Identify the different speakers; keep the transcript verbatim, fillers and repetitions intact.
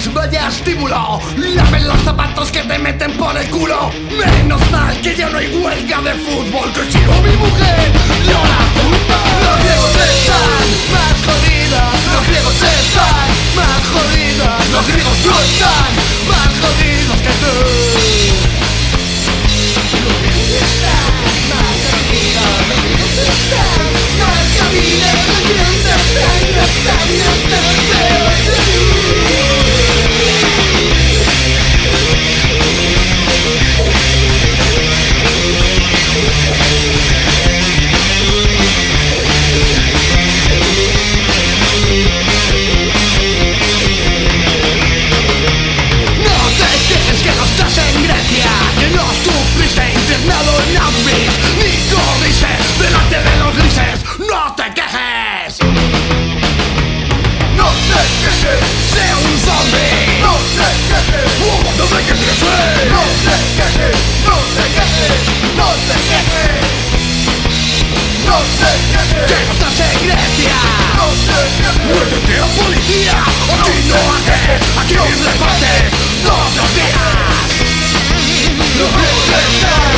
Speaker 1: vaya estímulo. Laven los zapatos que te meten por el culo. Menos mal que ya no hay huelga de fútbol, que si no mi mujer llora. Los griegos están más jodidos. Los griegos están más jodidos. Los griegos no están más jodidos que tú. Los griegos están más jodidos. Los griegos están más jodidos. Los griegos están, no están, no están peor que tú. ¡Que no estás en Grecia! ¡Muévete a policía! ¡Aquí no haces! ¡Aquí repartes todos los días! ¡Los griegos están